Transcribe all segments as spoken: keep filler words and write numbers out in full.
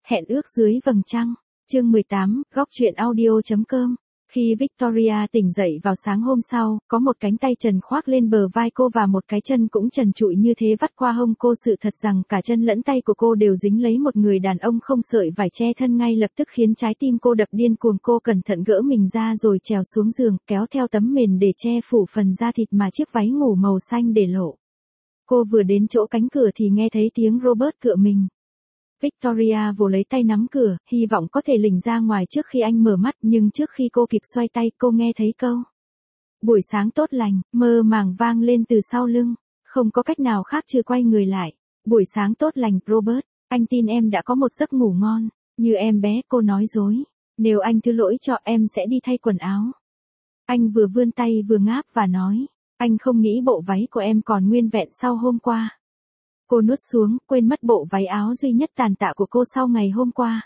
Hẹn ước dưới vầng trăng, chương mười tám, góc truyện audio chấm com. Khi Victoria tỉnh dậy vào sáng hôm sau, có một cánh tay trần khoác lên bờ vai cô và một cái chân cũng trần trụi như thế vắt qua hông cô. Sự thật rằng cả chân lẫn tay của cô đều dính lấy một người đàn ông không sợi vải che thân ngay lập tức khiến trái tim cô đập điên cuồng. Cô cẩn thận gỡ mình ra rồi trèo xuống giường, kéo theo tấm mền để che phủ phần da thịt mà chiếc váy ngủ màu xanh để lộ. Cô vừa đến chỗ cánh cửa thì nghe thấy tiếng Robert cựa mình. Victoria vồ lấy tay nắm cửa, hy vọng có thể lình ra ngoài trước khi anh mở mắt, nhưng trước khi cô kịp xoay tay, cô nghe thấy câu "Buổi sáng tốt lành" mơ màng vang lên từ sau lưng. Không có cách nào khác trừ quay người lại. "Buổi sáng tốt lành, Robert. Anh tin em đã có một giấc ngủ ngon." "Như em bé," cô nói dối. "Nếu anh thứ lỗi cho, em sẽ đi thay quần áo." Anh vừa vươn tay vừa ngáp và nói, "Anh không nghĩ bộ váy của em còn nguyên vẹn sau hôm qua." Cô nuốt xuống, quên mất bộ váy áo duy nhất tàn tạ của cô sau ngày hôm qua.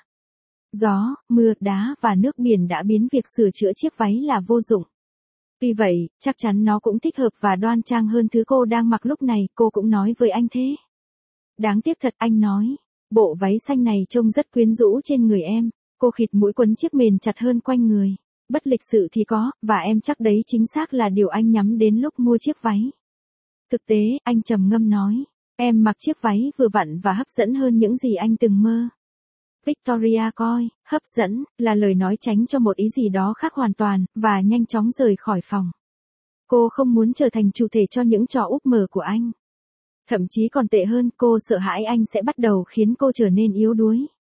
Gió, mưa, đá và nước biển đã biến việc sửa chữa chiếc váy là vô dụng. Tuy vậy, chắc chắn nó cũng thích hợp và đoan trang hơn thứ cô đang mặc lúc này, cô cũng nói với anh thế. "Đáng tiếc thật," anh nói. "Bộ váy xanh này trông rất quyến rũ trên người em." Cô khịt mũi quấn chiếc mền chặt hơn quanh người. "Bất lịch sự thì có, và em chắc đấy chính xác là điều anh nhắm đến lúc mua chiếc váy." "Thực tế," anh trầm ngâm nói, "em mặc chiếc váy vừa vặn và hấp dẫn hơn những gì anh từng mơ." Victoria coi "hấp dẫn" là lời nói tránh cho một ý gì đó khác hoàn toàn, và nhanh chóng rời khỏi phòng. Cô không muốn trở thành chủ thể cho những trò úp mở của anh. Thậm chí còn tệ hơn, cô sợ hãi anh sẽ bắt đầu khiến cô trở nên yếu đuối.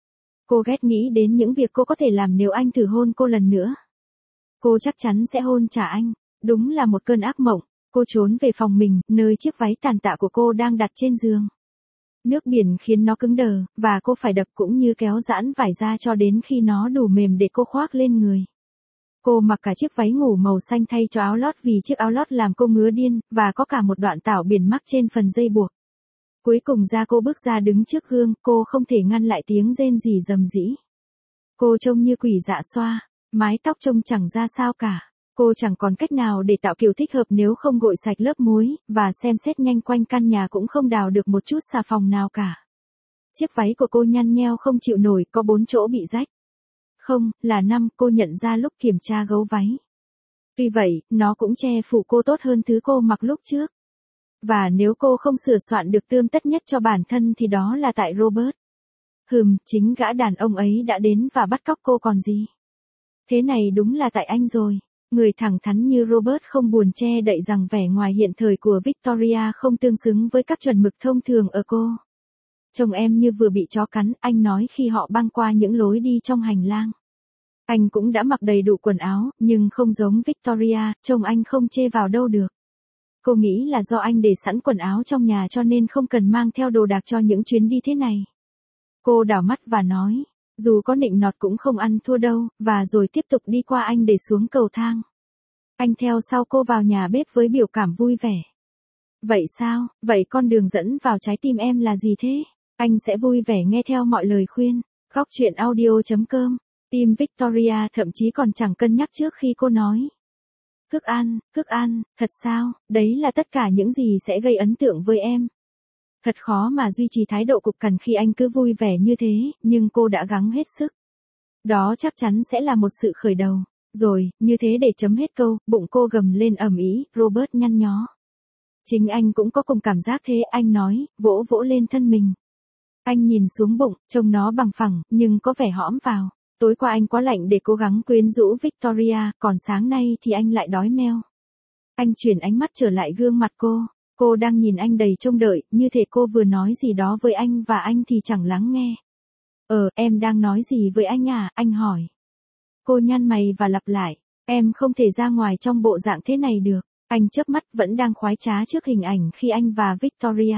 Cô ghét nghĩ đến những việc cô có thể làm nếu anh thử hôn cô lần nữa. Cô chắc chắn sẽ hôn trả anh. Đúng là một cơn ác mộng. Cô trốn về phòng mình, nơi chiếc váy tàn tạ của cô đang đặt trên giường. Nước biển khiến nó cứng đờ, và cô phải đập cũng như kéo giãn vải ra cho đến khi nó đủ mềm để cô khoác lên người. Cô mặc cả chiếc váy ngủ màu xanh thay cho áo lót vì chiếc áo lót làm cô ngứa điên, và có cả một đoạn tảo biển mắc trên phần dây buộc. Cuối cùng ra cô bước ra đứng trước gương, cô không thể ngăn lại tiếng rên rỉ rầm rĩ. Cô trông như quỷ dạ xoa, mái tóc trông chẳng ra sao cả. Cô chẳng còn cách nào để tạo kiểu thích hợp nếu không gội sạch lớp muối, và xem xét nhanh quanh căn nhà cũng không đào được một chút xà phòng nào cả. Chiếc váy của cô nhăn nheo không chịu nổi, có bốn chỗ bị rách. Không, là năm, cô nhận ra lúc kiểm tra gấu váy. Tuy vậy, nó cũng che phủ cô tốt hơn thứ cô mặc lúc trước. Và nếu cô không sửa soạn được tươm tất nhất cho bản thân thì đó là tại Robert. Hừm, chính gã đàn ông ấy đã đến và bắt cóc cô còn gì. Thế này đúng là tại anh rồi. Người thẳng thắn như Robert không buồn che đậy rằng vẻ ngoài hiện thời của Victoria không tương xứng với các chuẩn mực thông thường ở cô. "Trông em như vừa bị chó cắn," anh nói khi họ băng qua những lối đi trong hành lang. Anh cũng đã mặc đầy đủ quần áo, nhưng không giống Victoria, trông anh không chê vào đâu được. Cô nghĩ là do anh để sẵn quần áo trong nhà cho nên không cần mang theo đồ đạc cho những chuyến đi thế này. Cô đảo mắt và nói, "Dù có nịnh nọt cũng không ăn thua đâu," và rồi tiếp tục đi qua anh để xuống cầu thang. Anh theo sau cô vào nhà bếp với biểu cảm vui vẻ. "Vậy sao, vậy con đường dẫn vào trái tim em là gì thế?" Anh sẽ vui vẻ nghe theo mọi lời khuyên. Góc truyện audio chấm com. Tim Victoria thậm chí còn chẳng cân nhắc trước khi cô nói. "Thức ăn, thức ăn, thật sao, đấy là tất cả những gì sẽ gây ấn tượng với em." Thật khó mà duy trì thái độ cục cằn khi anh cứ vui vẻ như thế, nhưng cô đã gắng hết sức. Đó chắc chắn sẽ là một sự khởi đầu. Rồi, như thế để chấm hết câu, bụng cô gầm lên ầm ĩ, Robert nhăn nhó. Chính anh cũng có cùng cảm giác thế, anh nói, vỗ vỗ lên thân mình. Anh nhìn xuống bụng, trông nó bằng phẳng, nhưng có vẻ hõm vào. Tối qua anh quá lạnh để cố gắng quyến rũ Victoria, còn sáng nay thì anh lại đói meo. Anh chuyển ánh mắt trở lại gương mặt cô. Cô đang nhìn anh đầy trông đợi, như thể cô vừa nói gì đó với anh và anh thì chẳng lắng nghe. "Ờ, em đang nói gì với anh à?" anh hỏi. Cô nhăn mày và lặp lại, "Em không thể ra ngoài trong bộ dạng thế này được." Anh chớp mắt vẫn đang khoái trá trước hình ảnh khi anh và Victoria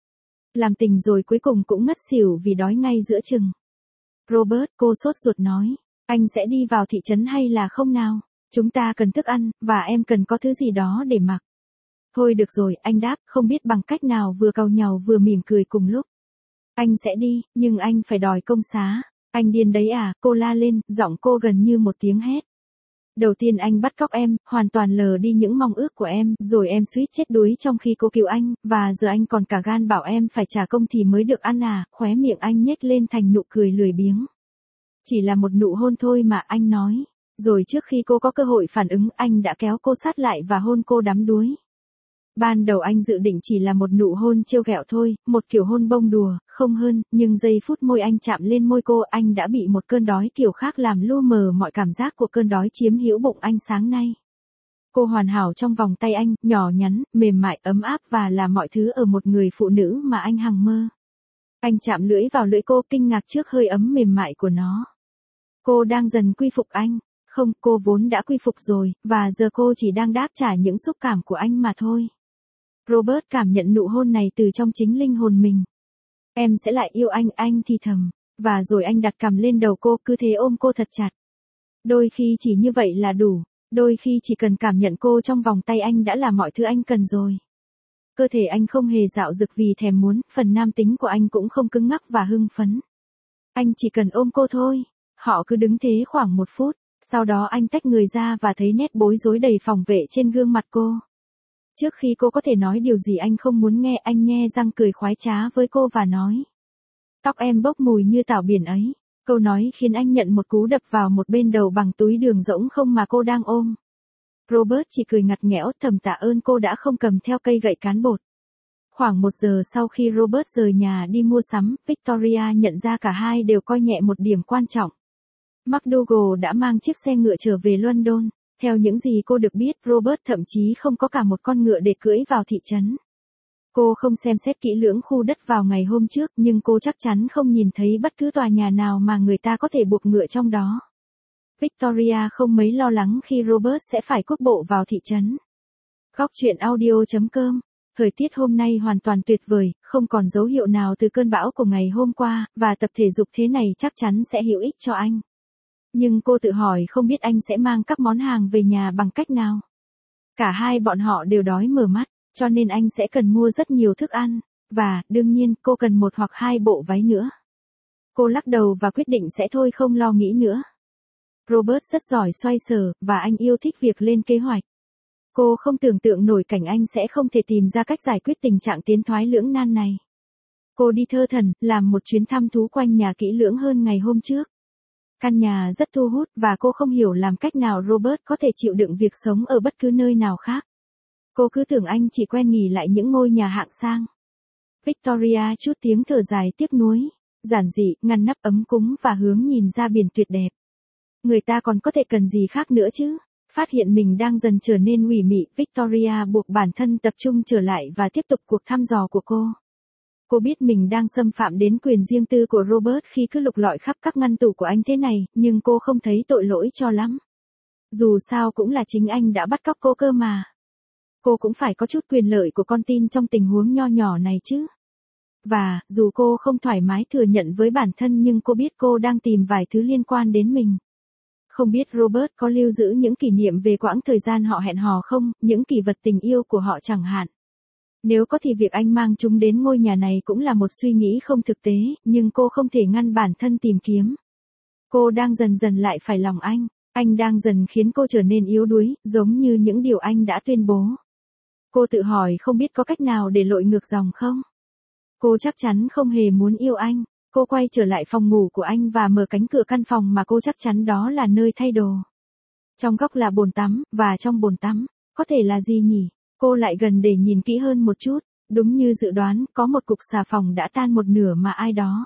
làm tình rồi cuối cùng cũng ngất xỉu vì đói ngay giữa chừng. "Robert," cô sốt ruột nói, "anh sẽ đi vào thị trấn hay là không nào? Chúng ta cần thức ăn, và em cần có thứ gì đó để mặc." "Thôi được rồi," anh đáp, không biết bằng cách nào vừa cau nhàu vừa mỉm cười cùng lúc. "Anh sẽ đi, nhưng anh phải đòi công xá." "Anh điên đấy à?" cô la lên, giọng cô gần như một tiếng hét. Đầu tiên anh bắt cóc em, hoàn toàn lờ đi những mong ước của em, rồi em suýt chết đuối trong khi cô cứu anh, và giờ anh còn cả gan bảo em phải trả công thì mới được ăn à, khóe miệng anh nhếch lên thành nụ cười lười biếng. Chỉ là một nụ hôn thôi mà, anh nói. Rồi trước khi cô có cơ hội phản ứng, anh đã kéo cô sát lại và hôn cô đắm đuối. Ban đầu anh dự định chỉ là một nụ hôn trêu ghẹo thôi, một kiểu hôn bông đùa, không hơn, nhưng giây phút môi anh chạm lên môi cô, anh đã bị một cơn đói kiểu khác làm lu mờ mọi cảm giác của cơn đói chiếm hữu bụng anh sáng nay. Cô hoàn hảo trong vòng tay anh, nhỏ nhắn, mềm mại, ấm áp và là mọi thứ ở một người phụ nữ mà anh hằng mơ. Anh chạm lưỡi vào lưỡi cô, kinh ngạc trước hơi ấm mềm mại của nó. Cô đang dần quy phục anh. Không, cô vốn đã quy phục rồi, và giờ cô chỉ đang đáp trả những xúc cảm của anh mà thôi. Robert cảm nhận nụ hôn này từ trong chính linh hồn mình. Em sẽ lại yêu anh, anh thì thầm. Và rồi anh đặt cằm lên đầu cô, cứ thế ôm cô thật chặt. Đôi khi chỉ như vậy là đủ, đôi khi chỉ cần cảm nhận cô trong vòng tay anh đã là mọi thứ anh cần rồi. Cơ thể anh không hề dạo dực vì thèm muốn, phần nam tính của anh cũng không cứng ngắc và hưng phấn. Anh chỉ cần ôm cô thôi. Họ cứ đứng thế khoảng một phút, sau đó anh tách người ra và thấy nét bối rối đầy phòng vệ trên gương mặt cô. Trước khi cô có thể nói điều gì anh không muốn nghe, anh nhe răng cười khoái trá với cô và nói. Tóc em bốc mùi như tảo biển ấy. Câu nói khiến anh nhận một cú đập vào một bên đầu bằng túi đường rỗng không mà cô đang ôm. Robert chỉ cười ngặt nghẽo, thầm tạ ơn cô đã không cầm theo cây gậy cán bột. Khoảng một giờ sau khi Robert rời nhà đi mua sắm, Victoria nhận ra cả hai đều coi nhẹ một điểm quan trọng. McDougal đã mang chiếc xe ngựa trở về London. Theo những gì cô được biết, Robert thậm chí không có cả một con ngựa để cưỡi vào thị trấn. Cô không xem xét kỹ lưỡng khu đất vào ngày hôm trước, nhưng cô chắc chắn không nhìn thấy bất cứ tòa nhà nào mà người ta có thể buộc ngựa trong đó. Victoria không mấy lo lắng khi Robert sẽ phải cuốc bộ vào thị trấn. Góc truyện audio chấm com. Thời tiết hôm nay hoàn toàn tuyệt vời, không còn dấu hiệu nào từ cơn bão của ngày hôm qua, và tập thể dục thế này chắc chắn sẽ hữu ích cho anh. Nhưng cô tự hỏi không biết anh sẽ mang các món hàng về nhà bằng cách nào. Cả hai bọn họ đều đói mở mắt, cho nên anh sẽ cần mua rất nhiều thức ăn, và, đương nhiên, cô cần một hoặc hai bộ váy nữa. Cô lắc đầu và quyết định sẽ thôi không lo nghĩ nữa. Robert rất giỏi xoay sở, và anh yêu thích việc lên kế hoạch. Cô không tưởng tượng nổi cảnh anh sẽ không thể tìm ra cách giải quyết tình trạng tiến thoái lưỡng nan này. Cô đi thơ thẩn, làm một chuyến thăm thú quanh nhà kỹ lưỡng hơn ngày hôm trước. Căn nhà rất thu hút và cô không hiểu làm cách nào Robert có thể chịu đựng việc sống ở bất cứ nơi nào khác. Cô cứ tưởng anh chỉ quen nghỉ lại những ngôi nhà hạng sang. Victoria chút tiếng thở dài tiếc nuối, giản dị, ngăn nắp ấm cúng và hướng nhìn ra biển tuyệt đẹp. Người ta còn có thể cần gì khác nữa chứ? Phát hiện mình đang dần trở nên ủy mị, Victoria buộc bản thân tập trung trở lại và tiếp tục cuộc thăm dò của cô. Cô biết mình đang xâm phạm đến quyền riêng tư của Robert khi cứ lục lọi khắp các ngăn tủ của anh thế này, nhưng cô không thấy tội lỗi cho lắm. Dù sao cũng là chính anh đã bắt cóc cô cơ mà. Cô cũng phải có chút quyền lợi của con tin trong tình huống nho nhỏ này chứ. Và, dù cô không thoải mái thừa nhận với bản thân nhưng cô biết cô đang tìm vài thứ liên quan đến mình. Không biết Robert có lưu giữ những kỷ niệm về quãng thời gian họ hẹn hò không, những kỷ vật tình yêu của họ chẳng hạn. Nếu có thì việc anh mang chúng đến ngôi nhà này cũng là một suy nghĩ không thực tế, nhưng cô không thể ngăn bản thân tìm kiếm. Cô đang dần dần lại phải lòng anh, anh đang dần khiến cô trở nên yếu đuối, giống như những điều anh đã tuyên bố. Cô tự hỏi không biết có cách nào để lội ngược dòng không? Cô chắc chắn không hề muốn yêu anh. Cô quay trở lại phòng ngủ của anh và mở cánh cửa căn phòng mà cô chắc chắn đó là nơi thay đồ. Trong góc là bồn tắm, và trong bồn tắm, có thể là gì nhỉ? Cô lại gần để nhìn kỹ hơn một chút, đúng như dự đoán, có một cục xà phòng đã tan một nửa mà ai đó.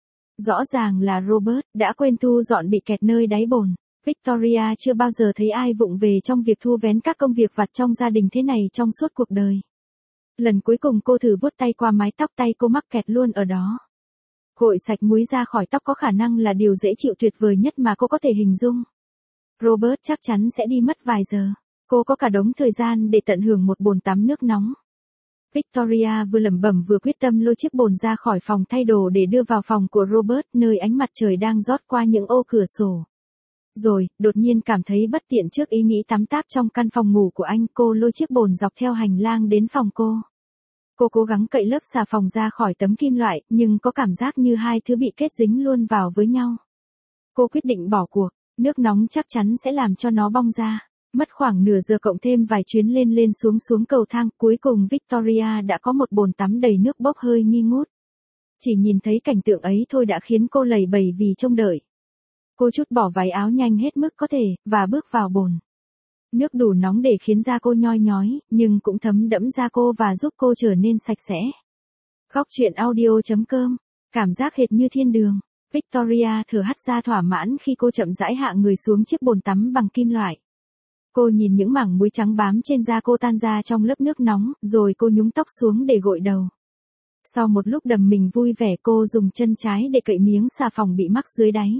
Rõ ràng là Robert đã quên thu dọn bị kẹt nơi đáy bồn. Victoria chưa bao giờ thấy ai vụng về trong việc thu vén các công việc vặt trong gia đình thế này trong suốt cuộc đời. Lần cuối cùng cô thử vuốt tay qua mái tóc, tay cô mắc kẹt luôn ở đó. Gội sạch muối ra khỏi tóc có khả năng là điều dễ chịu tuyệt vời nhất mà cô có thể hình dung. Robert chắc chắn sẽ đi mất vài giờ. Cô có cả đống thời gian để tận hưởng một bồn tắm nước nóng. Victoria vừa lẩm bẩm vừa quyết tâm lôi chiếc bồn ra khỏi phòng thay đồ để đưa vào phòng của Robert, nơi ánh mặt trời đang rót qua những ô cửa sổ. Rồi, đột nhiên cảm thấy bất tiện trước ý nghĩ tắm táp trong căn phòng ngủ của anh, cô lôi chiếc bồn dọc theo hành lang đến phòng cô. Cô cố gắng cậy lớp xà phòng ra khỏi tấm kim loại, nhưng có cảm giác như hai thứ bị kết dính luôn vào với nhau. Cô quyết định bỏ cuộc. Nước nóng chắc chắn sẽ làm cho nó bong ra. Mất khoảng nửa giờ cộng thêm vài chuyến lên lên xuống xuống cầu thang, cuối cùng Victoria đã có một bồn tắm đầy nước bốc hơi nghi ngút. Chỉ nhìn thấy cảnh tượng ấy thôi đã khiến cô lầy bầy vì trông đợi. Cô trút bỏ váy áo nhanh hết mức có thể, và bước vào bồn. Nước đủ nóng để khiến da cô nhoi nhói, nhưng cũng thấm đẫm da cô và giúp cô trở nên sạch sẽ. Góc truyện audio chấm com. Cảm giác hệt như thiên đường. Victoria thở hắt ra thỏa mãn khi cô chậm rãi hạ người xuống chiếc bồn tắm bằng kim loại. Cô nhìn những mảng muối trắng bám trên da cô tan ra trong lớp nước nóng, rồi cô nhúng tóc xuống để gội đầu. Sau một lúc đầm mình vui vẻ cô dùng chân trái để cậy miếng xà phòng bị mắc dưới đáy.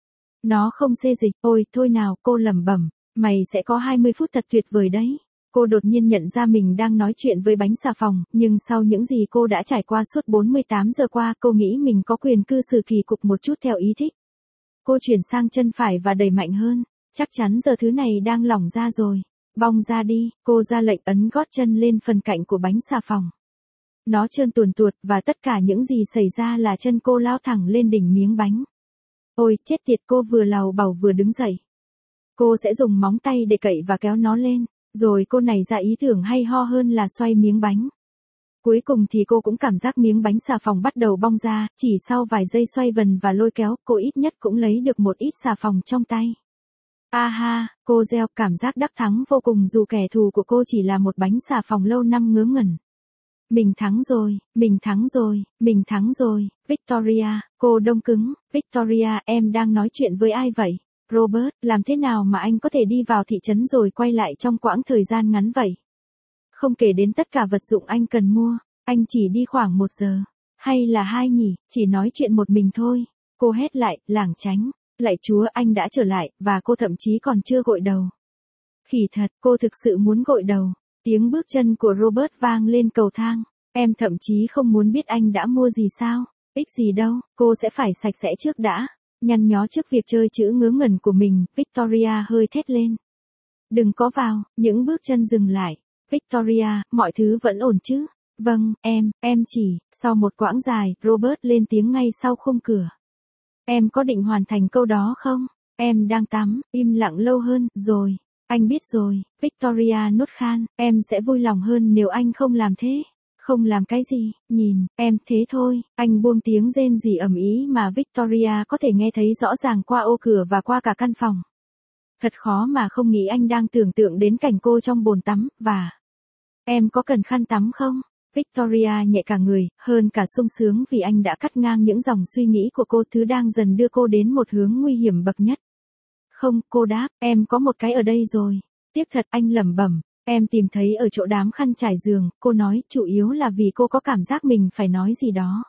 Nó không xê dịch, ôi thôi nào, cô lẩm bẩm, mày sẽ có hai mươi phút thật tuyệt vời đấy. Cô đột nhiên nhận ra mình đang nói chuyện với bánh xà phòng, nhưng sau những gì cô đã trải qua suốt bốn mươi tám giờ qua, cô nghĩ mình có quyền cư xử kỳ cục một chút theo ý thích. Cô chuyển sang chân phải và đẩy mạnh hơn, chắc chắn giờ thứ này đang lỏng ra rồi. Bong ra đi, cô ra lệnh ấn gót chân lên phần cạnh của bánh xà phòng. Nó trơn tuồn tuột và tất cả những gì xảy ra là chân cô lao thẳng lên đỉnh miếng bánh. Ôi, chết tiệt, cô vừa lảo bảo vừa đứng dậy. Cô sẽ dùng móng tay để cậy và kéo nó lên, rồi cô nảy ra ý tưởng hay ho hơn là xoay miếng bánh. Cuối cùng thì cô cũng cảm giác miếng bánh xà phòng bắt đầu bong ra, chỉ sau vài giây xoay vần và lôi kéo, cô ít nhất cũng lấy được một ít xà phòng trong tay. A ha, cô reo, cảm giác đắc thắng vô cùng dù kẻ thù của cô chỉ là một bánh xà phòng lâu năm ngớ ngẩn. Mình thắng rồi, mình thắng rồi, mình thắng rồi, Victoria, cô đông cứng, Victoria, em đang nói chuyện với ai vậy? Robert, làm thế nào mà anh có thể đi vào thị trấn rồi quay lại trong quãng thời gian ngắn vậy? Không kể đến tất cả vật dụng anh cần mua, anh chỉ đi khoảng một giờ. Hay là hai nhỉ, chỉ nói chuyện một mình thôi. Cô hét lại, lảng tránh. Lạy Chúa, anh đã trở lại, và cô thậm chí còn chưa gội đầu. Khỉ thật, cô thực sự muốn gội đầu. Tiếng bước chân của Robert vang lên cầu thang. Em thậm chí không muốn biết anh đã mua gì sao. Ích gì đâu, cô sẽ phải sạch sẽ trước đã. Nhăn nhó trước việc chơi chữ ngớ ngẩn của mình, Victoria hơi thét lên. Đừng có vào, những bước chân dừng lại. Victoria, mọi thứ vẫn ổn chứ? Vâng, em, em chỉ, sau một quãng dài, Robert lên tiếng ngay sau khung cửa. Em có định hoàn thành câu đó không? Em đang tắm, im lặng lâu hơn, rồi. Anh biết rồi, Victoria nuốt khan, em sẽ vui lòng hơn nếu anh không làm thế. Không làm cái gì, nhìn, em, thế thôi. Anh buông tiếng rên rỉ ầm ĩ mà Victoria có thể nghe thấy rõ ràng qua ô cửa và qua cả căn phòng. Thật khó mà không nghĩ anh đang tưởng tượng đến cảnh cô trong bồn tắm, và... Em có cần khăn tắm không? Victoria nhẹ cả người, hơn cả sung sướng vì anh đã cắt ngang những dòng suy nghĩ của cô, thứ đang dần đưa cô đến một hướng nguy hiểm bậc nhất. Không, cô đáp, em có một cái ở đây rồi. Tiếc thật, anh lẩm bẩm. Em tìm thấy ở chỗ đám khăn trải giường, cô nói, chủ yếu là vì cô có cảm giác mình phải nói gì đó.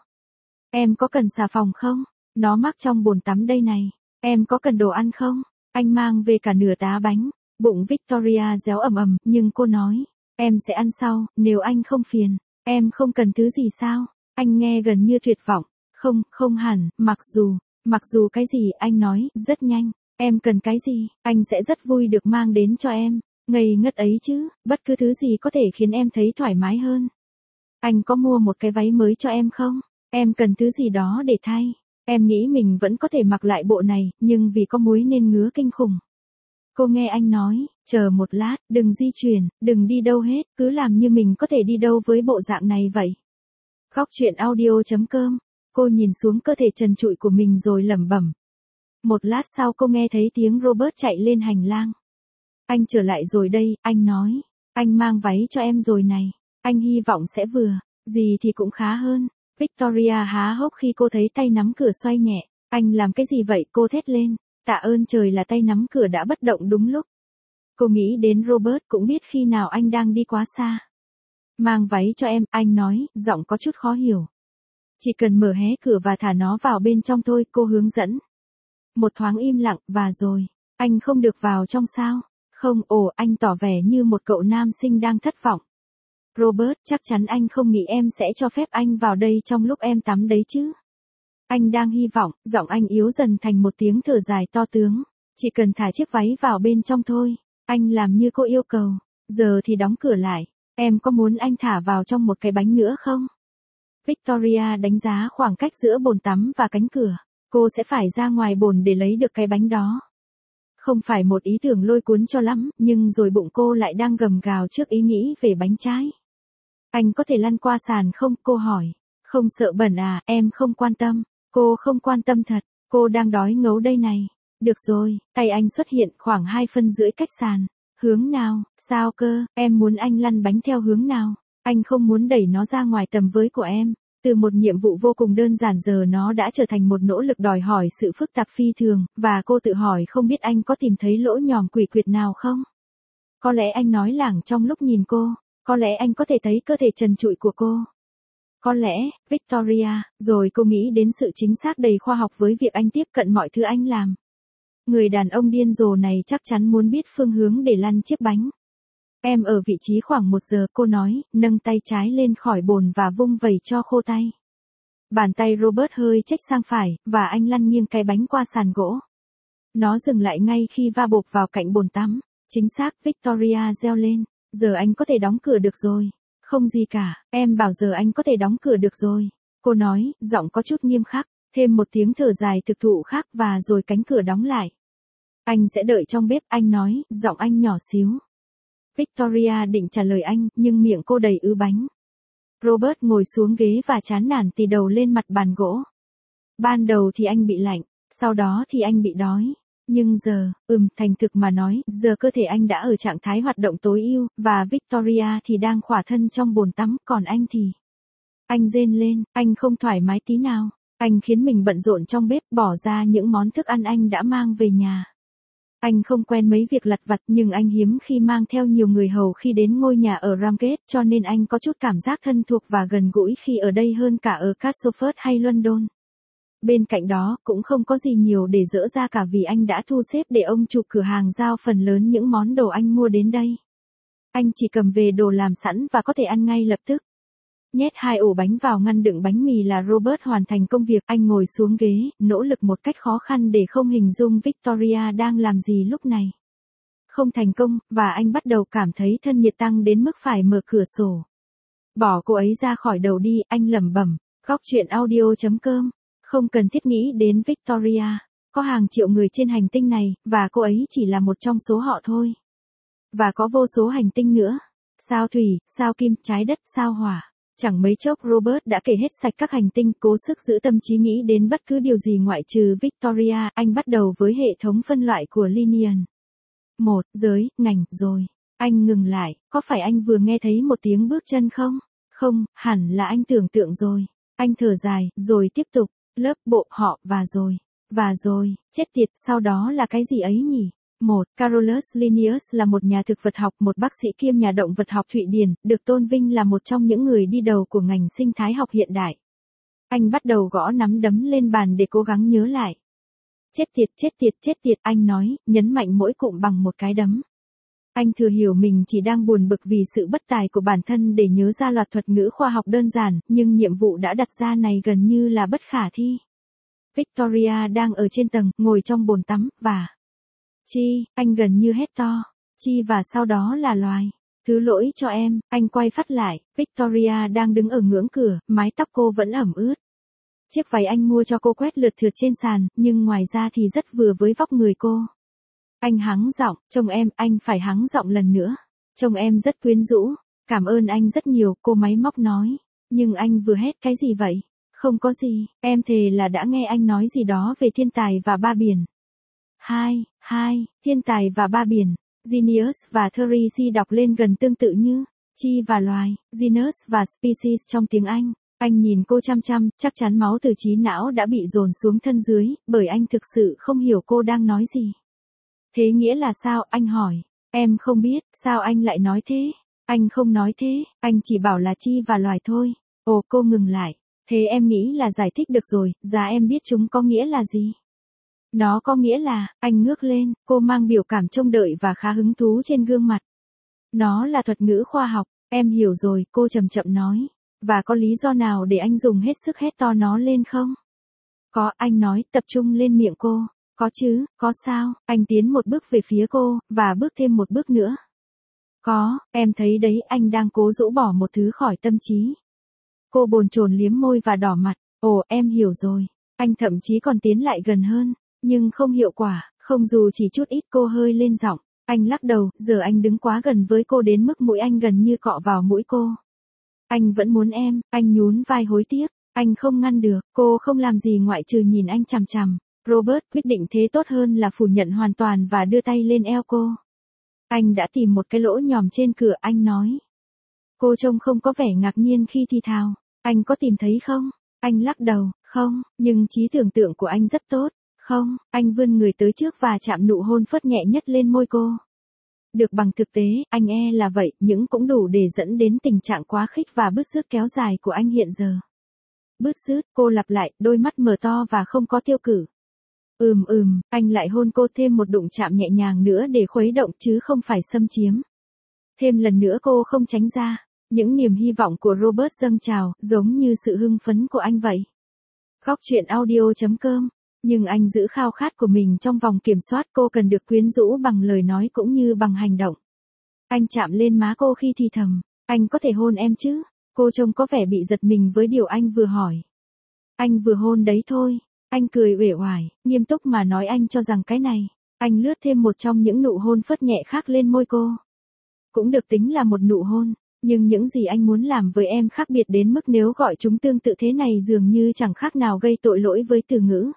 Em có cần xà phòng không? Nó mắc trong bồn tắm đây này. Em có cần đồ ăn không? Anh mang về cả nửa tá bánh. Bụng Victoria réo ầm ầm, nhưng cô nói, em sẽ ăn sau, nếu anh không phiền. Em không cần thứ gì sao? Anh nghe gần như tuyệt vọng. Không, không hẳn, mặc dù, mặc dù cái gì, anh nói, rất nhanh. Em cần cái gì, anh sẽ rất vui được mang đến cho em. Ngây ngất ấy chứ, bất cứ thứ gì có thể khiến em thấy thoải mái hơn. Anh có mua một cái váy mới cho em không? Em cần thứ gì đó để thay. Em nghĩ mình vẫn có thể mặc lại bộ này, nhưng vì có muối nên ngứa kinh khủng. Cô nghe anh nói, chờ một lát, đừng di chuyển, đừng đi đâu hết, cứ làm như mình có thể đi đâu với bộ dạng này vậy. Góc truyện audio chấm com. Cô nhìn xuống cơ thể trần trụi của mình rồi lẩm bẩm. Một lát sau cô nghe thấy tiếng Robert chạy lên hành lang. Anh trở lại rồi đây, anh nói. Anh mang váy cho em rồi này. Anh hy vọng sẽ vừa, gì thì cũng khá hơn. Victoria há hốc khi cô thấy tay nắm cửa xoay nhẹ. Anh làm cái gì vậy? Cô thét lên. Tạ ơn trời là tay nắm cửa đã bất động đúng lúc. Cô nghĩ đến Robert, cũng biết khi nào anh đang đi quá xa. Mang váy cho em, anh nói, giọng có chút khó hiểu. Chỉ cần mở hé cửa và thả nó vào bên trong thôi, cô hướng dẫn. Một thoáng im lặng, và rồi, anh không được vào trong sao? Không, ồ, anh tỏ vẻ như một cậu nam sinh đang thất vọng. Robert, chắc chắn anh không nghĩ em sẽ cho phép anh vào đây trong lúc em tắm đấy chứ. Anh đang hy vọng, giọng anh yếu dần thành một tiếng thở dài to tướng. Chỉ cần thả chiếc váy vào bên trong thôi. Anh làm như cô yêu cầu. Giờ thì đóng cửa lại. Em có muốn anh thả vào trong một cái bánh nữa không? Victoria đánh giá khoảng cách giữa bồn tắm và cánh cửa. Cô sẽ phải ra ngoài bồn để lấy được cái bánh đó. Không phải một ý tưởng lôi cuốn cho lắm, nhưng rồi bụng cô lại đang gầm gào trước ý nghĩ về bánh trái. Anh có thể lăn qua sàn không? Cô hỏi. Không sợ bẩn à? Em không quan tâm. Cô không quan tâm thật. Cô đang đói ngấu đây này. Được rồi, tay anh xuất hiện khoảng hai phân rưỡi cách sàn. Hướng nào? Sao cơ? Em muốn anh lăn bánh theo hướng nào? Anh không muốn đẩy nó ra ngoài tầm với của em. Từ một nhiệm vụ vô cùng đơn giản giờ nó đã trở thành một nỗ lực đòi hỏi sự phức tạp phi thường, và cô tự hỏi không biết anh có tìm thấy lỗ nhòm quỷ quyệt nào không? Có lẽ anh nói lảng trong lúc nhìn cô, có lẽ anh có thể thấy cơ thể trần trụi của cô. Có lẽ, Victoria, rồi cô nghĩ đến sự chính xác đầy khoa học với việc anh tiếp cận mọi thứ anh làm. Người đàn ông điên rồ này chắc chắn muốn biết phương hướng để lăn chiếc bánh. Em ở vị trí khoảng một giờ, cô nói, nâng tay trái lên khỏi bồn và vung vẩy cho khô tay. Bàn tay Robert hơi chếch sang phải, và anh lăn nghiêng cái bánh qua sàn gỗ. Nó dừng lại ngay khi va bộp vào cạnh bồn tắm. Chính xác, Victoria reo lên. Giờ anh có thể đóng cửa được rồi. Không gì cả, em bảo giờ anh có thể đóng cửa được rồi. Cô nói, giọng có chút nghiêm khắc. Thêm một tiếng thở dài thực thụ khác và rồi cánh cửa đóng lại. Anh sẽ đợi trong bếp, anh nói, giọng anh nhỏ xíu. Victoria định trả lời anh, nhưng miệng cô đầy ứ bánh. Robert ngồi xuống ghế và chán nản tì đầu lên mặt bàn gỗ. Ban đầu thì anh bị lạnh, sau đó thì anh bị đói. Nhưng giờ, ừm, thành thực mà nói, giờ cơ thể anh đã ở trạng thái hoạt động tối ưu, và Victoria thì đang khỏa thân trong bồn tắm, còn anh thì... Anh rên lên, anh không thoải mái tí nào. Anh khiến mình bận rộn trong bếp, bỏ ra những món thức ăn anh đã mang về nhà. Anh không quen mấy việc lặt vặt, nhưng anh hiếm khi mang theo nhiều người hầu khi đến ngôi nhà ở Ramsgate, cho nên anh có chút cảm giác thân thuộc và gần gũi khi ở đây hơn cả ở Castleford hay London. Bên cạnh đó, cũng không có gì nhiều để dỡ ra cả vì anh đã thu xếp để ông chủ cửa hàng giao phần lớn những món đồ anh mua đến đây. Anh chỉ cầm về đồ làm sẵn và có thể ăn ngay lập tức. Nhét hai ổ bánh vào ngăn đựng bánh mì là Robert hoàn thành công việc. Anh ngồi xuống ghế, nỗ lực một cách khó khăn để không hình dung Victoria đang làm gì lúc này. Không thành công, và anh bắt đầu cảm thấy thân nhiệt tăng đến mức phải mở cửa sổ. Bỏ cô ấy ra khỏi đầu đi, anh lẩm bẩm. Góc truyện audio chấm com. Không cần thiết nghĩ đến Victoria. Có hàng triệu người trên hành tinh này, và cô ấy chỉ là một trong số họ thôi. Và có vô số hành tinh nữa. Sao thủy, sao kim, trái đất, sao hỏa. Chẳng mấy chốc Robert đã kể hết sạch các hành tinh, cố sức giữ tâm trí nghĩ đến bất cứ điều gì ngoại trừ Victoria. Anh bắt đầu với hệ thống phân loại của Linnean. Một, giới, ngành, rồi. Anh ngừng lại, có phải anh vừa nghe thấy một tiếng bước chân không? Không, hẳn là anh tưởng tượng rồi. Anh thở dài, rồi tiếp tục, lớp, bộ, họ, và rồi. Và rồi, chết tiệt, sau đó là cái gì ấy nhỉ? một. Carolus Linnaeus là một nhà thực vật học, một bác sĩ kiêm nhà động vật học Thụy Điển, được tôn vinh là một trong những người đi đầu của ngành sinh thái học hiện đại. Anh bắt đầu gõ nắm đấm lên bàn để cố gắng nhớ lại. Chết tiệt, chết tiệt, chết tiệt, anh nói, nhấn mạnh mỗi cụm bằng một cái đấm. Anh thừa hiểu mình chỉ đang buồn bực vì sự bất tài của bản thân để nhớ ra loạt thuật ngữ khoa học đơn giản, nhưng nhiệm vụ đã đặt ra này gần như là bất khả thi. Victoria đang ở trên tầng, ngồi trong bồn tắm, và... Chi, anh gần như hét to. Chi và sau đó là loài. Thứ lỗi cho em, anh quay phát lại, Victoria đang đứng ở ngưỡng cửa, mái tóc cô vẫn ẩm ướt. Chiếc váy anh mua cho cô quét lượt thượt trên sàn, nhưng ngoài ra thì rất vừa với vóc người cô. Anh hắng giọng, trông em, anh phải hắng giọng lần nữa. Trông em rất quyến rũ. Cảm ơn anh rất nhiều, cô máy móc nói. Nhưng anh vừa hét cái gì vậy? Không có gì, em thề là đã nghe anh nói gì đó về thiên tài và ba biển. Hai, hai, thiên tài và ba biển. Genius và Tracy đọc lên gần tương tự như chi và loài, genus và species trong tiếng Anh. Anh nhìn cô chăm chăm, chắc chắn máu từ trí não đã bị dồn xuống thân dưới, bởi anh thực sự không hiểu cô đang nói gì. Thế nghĩa là sao, anh hỏi. Em không biết, sao anh lại nói thế? Anh không nói thế, anh chỉ bảo là chi và loài thôi. Ồ, cô ngừng lại. Thế em nghĩ là giải thích được rồi, giá em biết chúng có nghĩa là gì? Nó có nghĩa là, anh ngước lên, cô mang biểu cảm trông đợi và khá hứng thú trên gương mặt. Nó là thuật ngữ khoa học, em hiểu rồi, cô chậm chậm nói. Và có lý do nào để anh dùng hết sức hét to nó lên không? Có, anh nói, tập trung lên miệng cô. Có chứ, có sao, anh tiến một bước về phía cô, và bước thêm một bước nữa. Có, em thấy đấy, anh đang cố rũ bỏ một thứ khỏi tâm trí. Cô bồn chồn liếm môi và đỏ mặt. Ồ, em hiểu rồi. Anh thậm chí còn tiến lại gần hơn. Nhưng không hiệu quả, Không dù chỉ chút ít, cô hơi lên giọng. Anh lắc đầu, giờ anh đứng quá gần với cô đến mức mũi anh gần như cọ vào mũi cô. Anh vẫn muốn em, anh nhún vai hối tiếc. Anh không ngăn được, cô không làm gì ngoại trừ nhìn anh chằm chằm. Robert quyết định thế tốt hơn là phủ nhận hoàn toàn và đưa tay lên eo cô. Anh đã tìm một cái lỗ nhòm trên cửa, anh nói. Cô trông không có vẻ ngạc nhiên khi thì thào. Anh có tìm thấy không? Anh lắc đầu, không, nhưng trí tưởng tượng của anh rất tốt. Không, anh vươn người tới trước và chạm nụ hôn phớt nhẹ nhất lên môi cô. Được bằng thực tế, anh e là vậy, nhưng cũng đủ để dẫn đến tình trạng quá khích và bứt rứt kéo dài của anh hiện giờ. Bứt rứt, cô lặp lại, đôi mắt mở to và không có tiêu cử. Ừm ừm, anh lại hôn cô thêm một đụng chạm nhẹ nhàng nữa để khuấy động chứ không phải xâm chiếm. Thêm lần nữa cô không tránh ra. Những niềm hy vọng của Robert dâng trào, giống như sự hưng phấn của anh vậy. Góc chuyện audio chấm com. Nhưng anh giữ khao khát của mình trong vòng kiểm soát, cô cần được quyến rũ bằng lời nói cũng như bằng hành động. Anh chạm lên má cô khi thì thầm, anh có thể hôn em chứ? Cô trông có vẻ bị giật mình với điều anh vừa hỏi. Anh vừa hôn đấy thôi. Anh cười uể oải, nghiêm túc mà nói, anh cho rằng cái này. Anh lướt thêm một trong những nụ hôn phớt nhẹ khác lên môi cô. Cũng được tính là một nụ hôn. Nhưng những gì anh muốn làm với em khác biệt đến mức nếu gọi chúng tương tự thế này dường như chẳng khác nào gây tội lỗi với từ ngữ.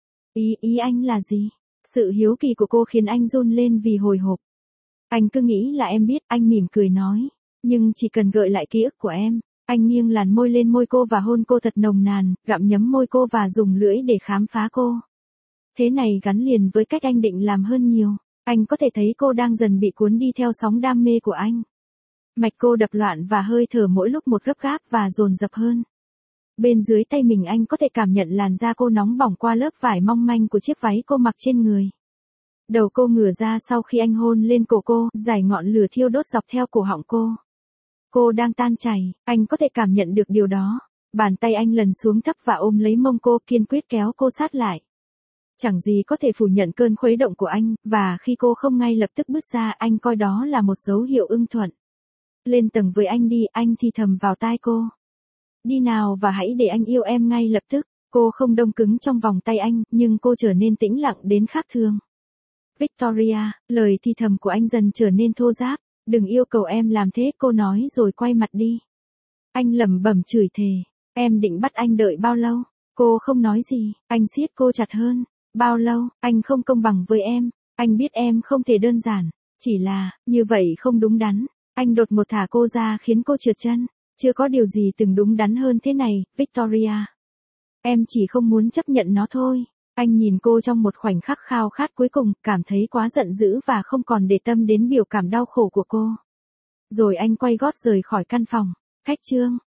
Ý, ý anh là gì? Sự hiếu kỳ của cô khiến anh run lên vì hồi hộp. Anh cứ nghĩ là em biết, anh mỉm cười nói. Nhưng chỉ cần gợi lại ký ức của em. Anh nghiêng làn môi lên môi cô và hôn cô thật nồng nàn, gặm nhấm môi cô và dùng lưỡi để khám phá cô. Thế này gắn liền với cách anh định làm hơn nhiều. Anh có thể thấy cô đang dần bị cuốn đi theo sóng đam mê của anh. Mạch cô đập loạn và hơi thở mỗi lúc một gấp gáp và dồn dập hơn. Bên dưới tay mình anh có thể cảm nhận làn da cô nóng bỏng qua lớp vải mong manh của chiếc váy cô mặc trên người. Đầu cô ngửa ra sau khi anh hôn lên cổ cô, dải ngọn lửa thiêu đốt dọc theo cổ họng cô. Cô đang tan chảy, anh có thể cảm nhận được điều đó. Bàn tay anh lần xuống thấp và ôm lấy mông cô, kiên quyết kéo cô sát lại. Chẳng gì có thể phủ nhận cơn khuấy động của anh, và khi cô không ngay lập tức bước ra, anh coi đó là một dấu hiệu ưng thuận. Lên tầng với anh đi, anh thì thầm vào tai cô. Đi nào và hãy để anh yêu em ngay lập tức. Cô không đông cứng trong vòng tay anh, nhưng cô trở nên tĩnh lặng đến khác thường. Victoria, lời thì thầm của anh dần trở nên thô ráp. Đừng yêu cầu em làm thế, cô nói rồi quay mặt đi. Anh lẩm bẩm chửi thề. Em định bắt anh đợi bao lâu? Cô không nói gì, anh siết cô chặt hơn. Bao lâu, anh không công bằng với em. Anh biết em không thể đơn giản. Chỉ là, như vậy không đúng đắn. Anh đột ngột thả cô ra khiến cô trượt chân. Chưa có điều gì từng đúng đắn hơn thế này, Victoria. Em chỉ không muốn chấp nhận nó thôi. Anh nhìn cô trong một khoảnh khắc khao khát cuối cùng, cảm thấy quá giận dữ và không còn để tâm đến biểu cảm đau khổ của cô. Rồi anh quay gót rời khỏi căn phòng. Khách trương.